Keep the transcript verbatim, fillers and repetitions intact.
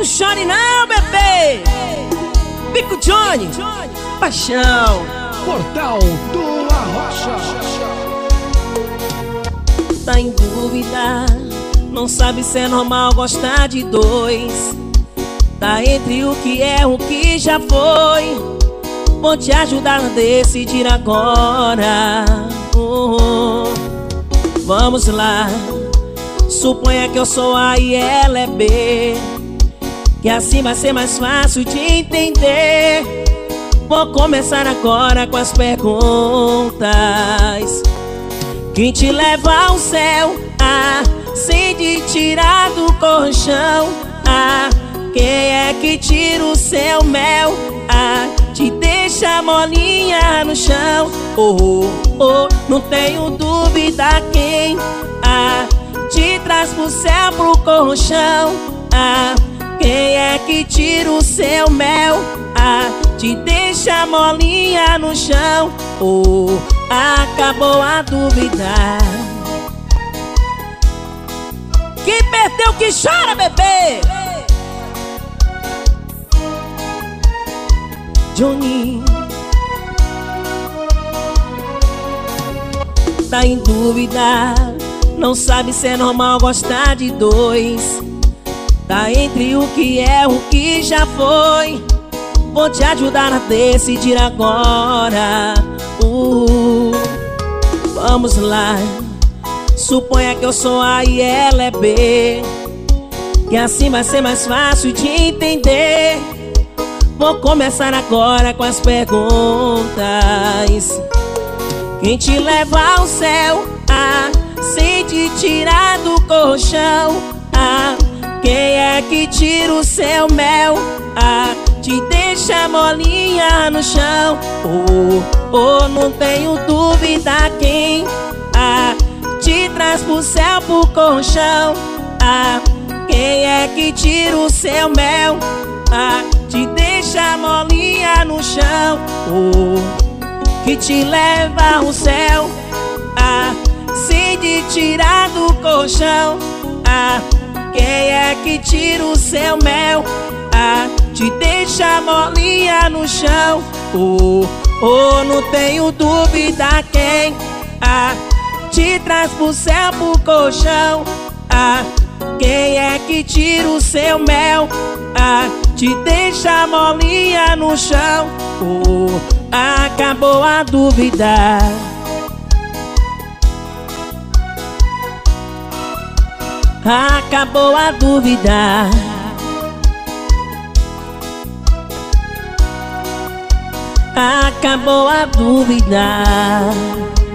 chore não, bebê. Pico Johnny, paixão. Portal do Arrocha. Tá em dúvida, não sabe se é normal gostar de dois. Tá entre o que é o que já foi. Vou te ajudar a decidir agora. uh, Vamos lá. Suponha que eu sou A e ela é B, que assim vai ser mais fácil de entender. Vou começar agora com as perguntas. Quem te leva ao céu? Ah, sem te tirar do colchão. Ah, quem é que tira o seu mel? Ah, te deixa molinha no chão. Oh, oh, oh, não tenho dúvida quem. Ah, te traz pro céu, pro colchão. Ah, quem é que tira o seu mel? Ah, te deixa molinha no chão. Oh, acabou a dúvida. Quem perdeu que chora, bebê. Johnny. Tá em dúvida, não sabe se é normal gostar de dois. Tá entre o que é o que já foi. Vou te ajudar a decidir agora. uh, Vamos lá. Suponha que eu sou A e ela é B, que assim vai ser mais fácil de entender. Vou começar agora com as perguntas. Quem te leva ao céu? Ah, sem te tirar do colchão. Ah, quem é que tira o seu mel? Ah, te deixa molinha no chão. Oh, oh, não tenho dúvida quem. Ah, te traz pro céu, pro colchão. Ah, quem é que tira o seu mel? Ah, te deixa molinha no chão. Oh, que te leva ao céu? Ah, sem te tirar do colchão. Ah, quem é que tira o seu mel? Ah, te deixa molinha no chão. Oh, oh, não tenho dúvida quem. Ah, te traz pro céu, pro colchão. Ah, quem é que tira o seu mel? Ah, te deixa molinha no chão. Oh, acabou a dúvida. Acabou a dúvida. Acabou a dúvida.